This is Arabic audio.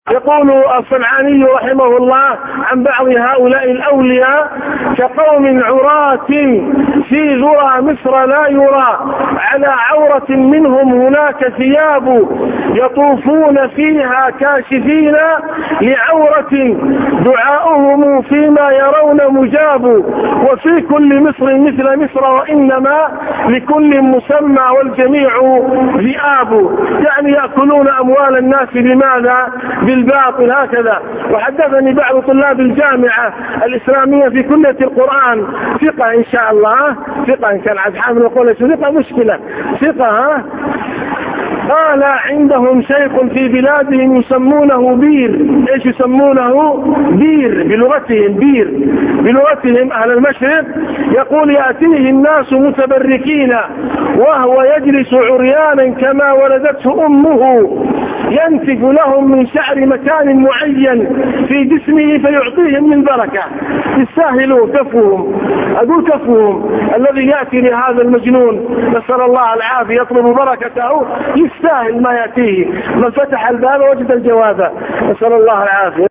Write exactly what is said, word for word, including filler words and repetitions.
يقول الصنعاني رحمه الله عن بعض هؤلاء الأولياء: كقوم عراة في ذرى مصر لا يرى على عورة منهم هناك ثياب يطوفون فيها كاشفين لعورة دعاؤهم فيما يرون مجاب، وفي كل مصر مثل مصر وإنما لكل مسمى والجميع ذئاب. يعني يأكلون أموال الناس بماذا؟ بالباطل هكذا. وحدثني بعض طلاب الجامعة الإسلامية في كلية القرآن، ثقة إن شاء الله، ثقة إن كان عاد حامل يقول ثقة مشكلة، ثقة ها، قال عندهم شيخ في بلادهم يسمونه بير. ايش يسمونه؟ بير بلغتهم، بير بلغتهم أهل المشرق. يقول: يأتيه الناس متبركين وهو يجلس عريانا كما ولدته أمه، ينتف لهم من شعر مكان معين في جسمه فيعطيهم من بركة. يستاهلوا كفهم، أقول كفهم الذي يأتي لهذا المجنون نسأل الله العافية يطلب بركته، يستاهل ما يأتيه. من فتح الباب وجد الجواب، نسأل الله العافية.